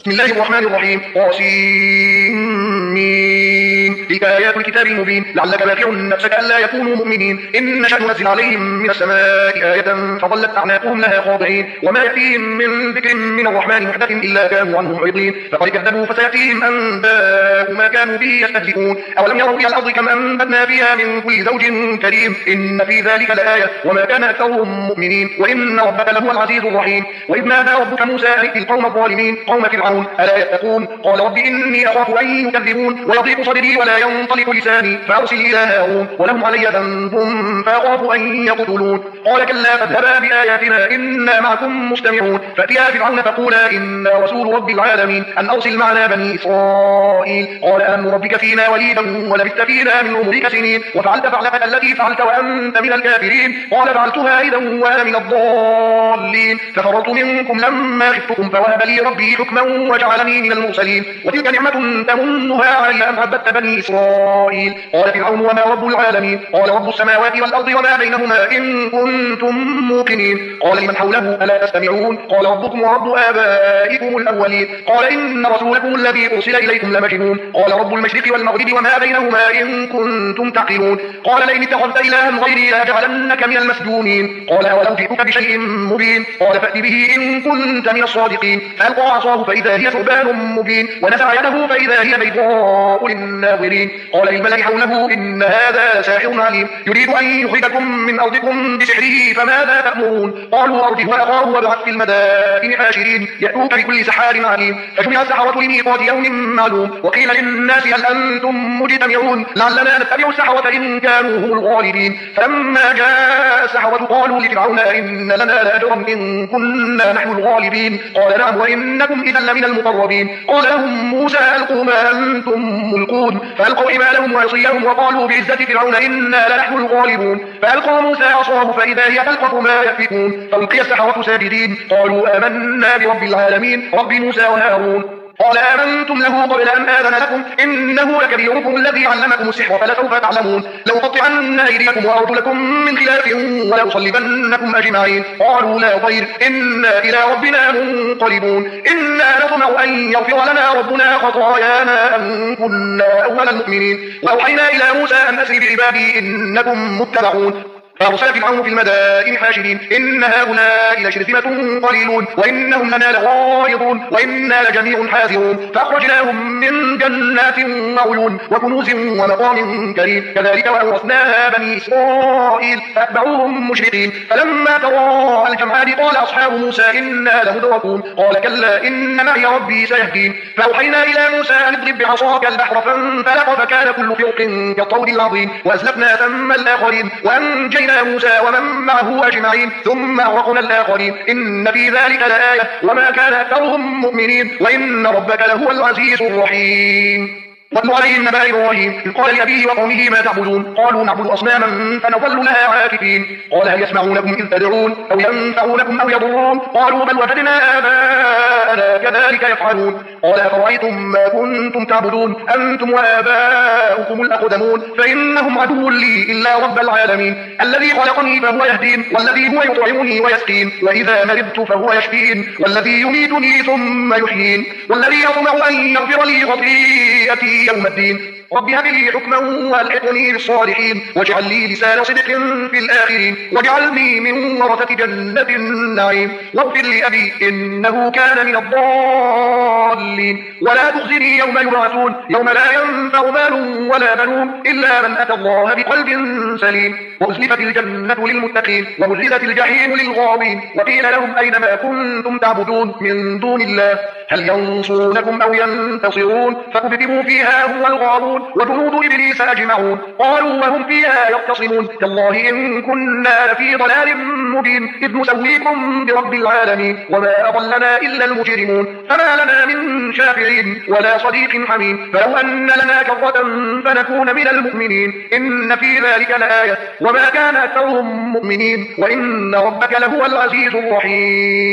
بسم الله الرحمن الرحيم. طاسين تلك آيات الكتاب المبين لعلك باخع نفسك ألا يكونوا مؤمنين إن نشأ ننزل عليهم من السماء آية فظلت أعناقهم لها خاضعين وما يأتيهم من ذكر من الرحمن محدث إلا كانوا عنه معرضين فقد كذبوا فسيأتيهم أنباء ما كانوا به يستهزئون أولم يروا إلى الأرض كم أنبتنا فيها من كل زوج كريم إن في ذلك لآية وما كان أكثرهم مؤمنين وإن ربك لهو العزيز الرحيم. وإذ نادى ربك موسى أن ائت القوم الظالمين قوم فرعون ألا يتقون قال رب إني أخاف أن يكذبون ويضيق صدري ولا ينطلق لساني فأرسل إلى هارون ولهم علي ذنب فأخاف أن يقتلون قال كلا فاذهبا بآياتنا إنا معكم مستمعون فأتيا فرعون فقولا إنا رسول رب العالمين أن أرسل معنا بني إسرائيل قال أمن ربك فينا وليدا ولبثت فينا من عمرك سنين وفعلت فعلتك التي فعلت وأنت من الكافرين قال فعلتها إذا وأنا من الضالين ففررت منكم لما خفتكم فوهب لي ربي حكما وجعلني من المرسلين وتلك نعمة تمنها علي أن عبدت بني إسرائيل قال فرعون وما رب العالمين قال رب السماوات والأرض وما بينهما إن كنتم موقنين قال لمن حوله ألا تستمعون قال ربكم ورب آبائكم الأولين قال إن رسولكم الذي أرسل إليكم لمجنون قال رب المشرق والمغرب وما بينهما إن كنتم تعقلون قال لئن اتخذت إلها غيري لأجعلنك من المسجونين قال أولو جئتك بشيء مبين قال فأت به إن كنت من الصادقين فألقى عصاه فإذا هي ثعبان مبين ونزع يده فإذا هي بيضاء للناظرين قال للملأ حوله إن هذا ساحر عليم يريد أن يخرجكم من أرضكم بسحره فماذا تأمرون قالوا أرجه وأخاه وابعث في المدائن حاشرين يأتوك بكل سحار عليم فجمع السحرة لميقات يوم معلوم وقيل للناس هل أنتم مجتمعون لعلنا نتبع السحرة إن كانوا هم الغالبين فلما جاء السحرة قالوا لفرعون إن لنا لأجرا إن كنا نحن الغالبين قال نعم وإنكم إذا لمن المقربين قال لهم موسى ألقوا ما أنتم ملقون فألقوا حبالهم وعصيهم وقالوا بعزة فرعون إنا لنحن الغالبون فألقى موسى عصاه فإذا هي تلقف ما يأفكون فألقي السحرة ساجدين قالوا آمنا برب العالمين رب موسى وهارون قال آمنتم له قبل أن آذن لكم إنه لكبيركم الذي علمكم السحر فلسوف تعلمون لأقطعن أيديكم وأرجلكم من خلاف ولأصلبنكم أجمعين قالوا لا ضير إنا إلى ربنا منقلبون إنا نطمع أن يغفر لنا ربنا خطايانا أن كنا أول المؤمنين وأوحينا إلى موسى أن أسر بعبادي إنكم متبعون فأرسل فرعون في المدائن حاشرين إن هؤلاء لشرذمة قليلون وإنهم لنا لغائظون وإنا لجميع حاذرون فأخرجناهم من جنات وعيون وكنوز ومقام كريم كذلك وأورثناها بني إسرائيل فأتبعوهم مشرقين فلما تراءى الجمعان قال أصحاب موسى إنا لمدركون قال كلا إن معي ربي سيهدين فأوحينا إلى موسى أن اضرب بعصاك البحر فانفلق فكان كل فرق كالطود العظيم وأزلفنا ثم الآخرين وأنجينا موسى ومن معه أجمعين ثم أغرقنا الآخرين إن في ذلك لآية وما كان أكثرهم مؤمنين وإن ربك لهو العزيز الرحيم. واتل عليهم نبأ إبراهيم إذ قال لأبيه وقومه ما تعبدون قالوا نعبد أصناما فنظل لها عاكفين قال هل يسمعونكم إذ تدعون أو ينفعونكم أو يضرون قالوا بل وجدنا آباءنا كذلك يفعلون قال أفرأيتم ما كنتم تعبدون أنتم وآباؤكم الأقدمون فإنهم عدو لي إلا رب العالمين الذي خلقني فهو يهدين والذي هو يطعمني ويسقين وإذا مرضت فهو يشفين والذي يميتني ثم يحيين والذي يطمع أن يغفر لي خطيئتي يوم الدين رب هب لي حكما والحقني بالصالحين واجعل لي لسان صدق في الآخرين واجعلني من ورثة جنة النعيم واغفر لأبي إنه كان من الضالين ولا تخزني يوم يبعثون يوم لا ينفع مال ولا بنون إلا من أتى الله بقلب سليم وأزلفت الجنة للمتقين وبرزت الجحيم للغاوين وقيل لهم أين ما كنتم تعبدون من دون الله هل ينصرونكم أو ينتصرون فكبكبوا فيها هو الغاوون وجنود إبليس أجمعون قالوا وهم فيها يختصمون تالله إن كنا لفي ضلال مبين إذ نسويكم برب العالمين وما أضلنا إلا المجرمون فما لنا من شافعين ولا صديق حميم فلو أن لنا كرة فنكون من المؤمنين إن في ذلك لآية وما كان أكثرهم مؤمنين وإن ربك لهو العزيز الرحيم.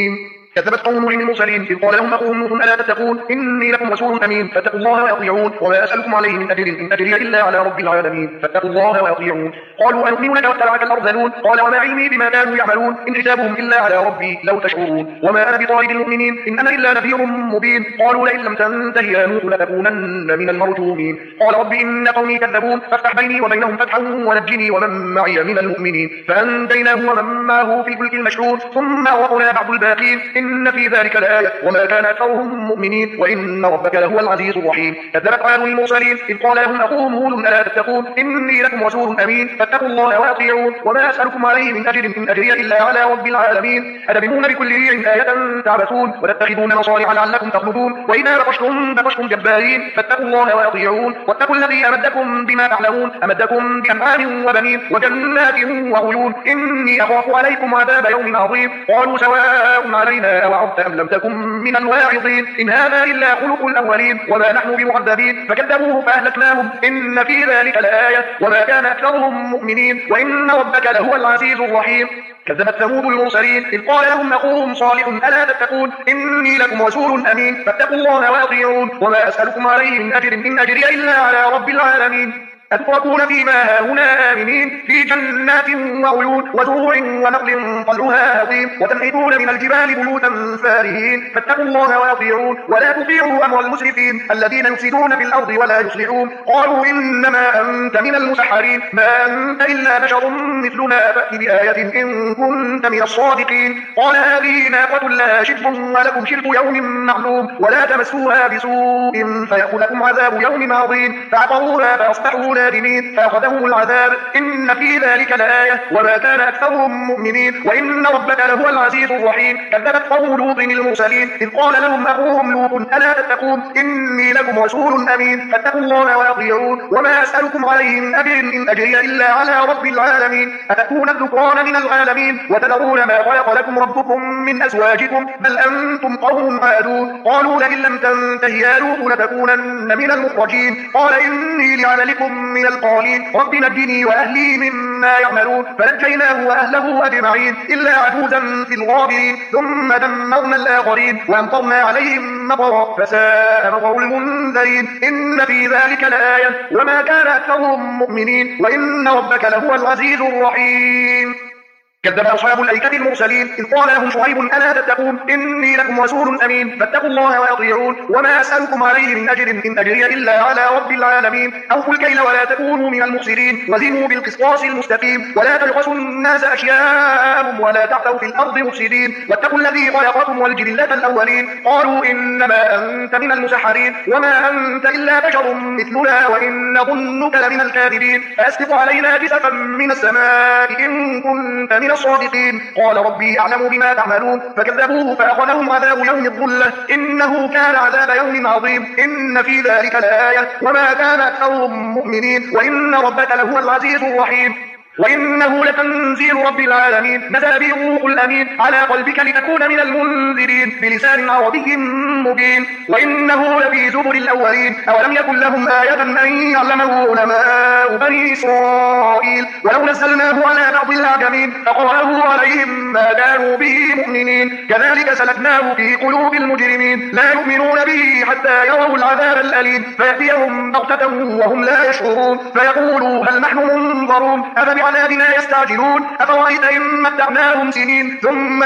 كذبت قوم نوح المرسلين إذ قال لهم أخوهم نوح ألا تتقون إني لكم رسول أمين فاتقوا الله وأطيعون وما أسألكم عليه من أجر إن أجري إلا على رب العالمين فاتقوا الله وأطيعون. قالوا أنؤمن لك واتبعك الأرذلون قال وما علمي بما كانوا يعملون إن حسابهم إلا على ربي لو تشعرون وما أنا بطارد المؤمنين إن أنا إلا نذير مبين. قالوا لئن لم تنته يا نوح لتكونن من المرجومين. قال رب إن قومي كذبون فافتح بيني وبينهم فتحا ونجني ومن معي من المؤمنين. فأنجيناه ومن معه في الفلك المشحون ثم أغرقنا بعد الباقين إن في ذلك لآية وما كان أكثرهم مؤمنين وإن ربك لهو العزيز الرحيم. كذبت عاد المرسلين إذ قال لهم أخوهم هود ألا تتقون إني لكم رسول أمين فاتقوا الله وأطيعون وما أسألكم عليه من أجر إن أجري إلا على رب العالمين. أتبنون بكل ريع آية تعبثون وتتخذون مصالح لعلكم تخلدون وإذا بطشتم جبارين فاتقوا الله وأطيعون واتقوا الذي أمدكم بما تعلمون أمدكم بأنعام وبنين وجنات وعيون إني أخاف عليكم عذاب يوم عظيم. قالوا سواء علينا أوعظت أم لم تكن من الواعظين إن هذا إلا خلق الأولين وما نحن بمعذبين فكذبوه فأهلكناهم إن في ذلك لآية وما كان أكثرهم مؤمنين وإن ربك لهو العزيز الرحيم. كذبت ثمود المرسلين إذ قال لهم أخوهم صالح ألا تتقون إني لكم رسول أمين فاتقوا الله وأطيعون وما أسألكم عليه من أجر إن أجري إلا على رب العالمين. أتتركون فيما هاهنا آمنين في جنات وعيون وزروع ونخل طلعها هضيم وتنحتون من الجبال بيوتا فارهين فاتقوا الله وأطيعون ولا تطيعوا أمر المسرفين الذين يفسدون في الأرض ولا يصلحون. قالوا إنما أنت من المسحرين ما أنت إلا بشر مثلنا فأت بآية إن كنت من الصادقين. قال هذه ناقة لها شرب ولكم شرب يوم معلوم ولا تمسوها بسوء فيأخذكم عذاب يوم عظيم. فعقروها فأصبحوا نادمين فأخذهم العذاب إن في ذلك لآية وما كان أكثرهم مؤمنين وإن ربك لهو العزيز الرحيم. كذبت قوم لوط المرسلين إذ قال لهم أخوهم لوط ألا تتقون إني لكم رسول أمين فاتقوا الله وأطيعون وما أسألكم عليه من أجر إن أجري إلا على رب العالمين. أتأتون الذكران من العالمين وتذرون ما خلق لكم ربكم من أزواجكم بل أنتم قوم عادون. قالوا لئن لم تنته يا لوط لتكونن من المخرجين. قال إني لعملكم من القالين رب نجني وأهلي مما يعملون. فنجيناه وأهله أجمعين إلا عجوزا في الغابرين ثم دمرنا الآخرين وأمطرنا عليهم مطرا فساء مطر المنذرين إن في ذلك لآية وما كان أكثرهم مؤمنين وإن ربك لهو العزيز الرحيم. كذب أصحاب الأيكة المرسلين إذ قال لهم شعيب ألا تتقون إني لكم رسول أمين فاتقوا الله وأطيعون وما أسألكم عليه من أجر إن أجري إلا على رب العالمين. أوفوا الكيل ولا تكونوا من المخسرين وزنوا بالقسطاس المستقيم ولا تبخسوا الناس أشياءهم ولا تعثوا في الأرض مفسدين واتقوا الذي خلقكم والجبلة الأولين. قالوا إنما أنت من المسحرين وما أنت إلا بشر مثلنا وإن ظنك لمن الكاذبين فأسقط علينا كسفا من السماء إن كنت من الصادقين. قال ربي أعلم بما تعملون فكذبوه فأخذهم عذاب يوم الظلة إنه كان عذاب يوم عظيم إن في ذلك لآية وما كان أكثرهم مؤمنين وإن ربك لهو العزيز الرحيم. وإنه لتنزيل رب العالمين نزل به الروح الأمين على قلبك لتكون من المنذرين بلسان عربي مبين وإنه لفي زبر الأولين. أولم يكن لهم آية أن يعلمه علماء بني إسرائيل ولو نزلناه على بعض الأعجمين فقرأه عليهم ما كانوا به مؤمنين كذلك سلكناه في قلوب المجرمين لا يؤمنون به حتى يروا العذاب الأليم فيأتيهم بغتة وهم لا يشعرون فيقولوا هل نحن منظرون أفبعذابنا يستعجلون أفرأيت إن متعناهم سنين ثم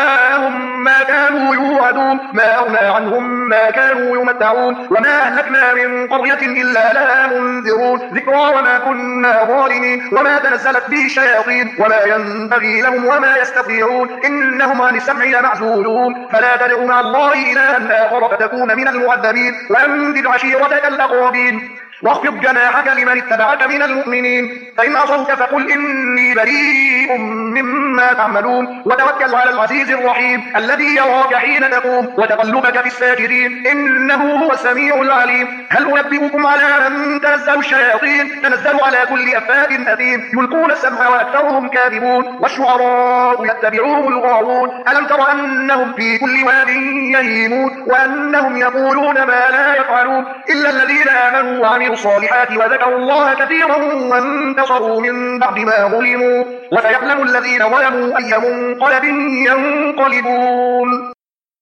جاءهم ما كانوا يوعدون ما أغنى عنهم ما كانوا يمتعون وما أهلكنا من قرية إلا لها منذرون ذكرى وما كنا ظالمين وما تنزلت به الشياطين وما ينبغي لهم وما يستطيعون إنهم عن السمع لمعزولون فلا تدع مع الله إلها آخر فتكون من المعذبين وأنذر عشيرتك الأقربين واخفض جناحك لمن اتبعك من المؤمنين فإن عصوك فقل إني بريء مما تعملون وتوكل على العزيز الرحيم الذي يراك حين تقوم وتقلبك في الساجدين إنه هو السميع العليم. هل أنبئكم على من تنزل الشياطين تنزل على كل أفاك أثيم يلقون السمع وأكثرهم كاذبون والشعراء يتبعوهم الغاوون ألم تر أنهم في كل واد يهيمون وأنهم يقولون ما لا يفعلون إلا الذين آمنوا وعملوا الصالحات وذكروا الله كثيرا وانتصروا من بعد ما ظلموا وسيعلم الذين ظلموا أي منقلب ينقلبون.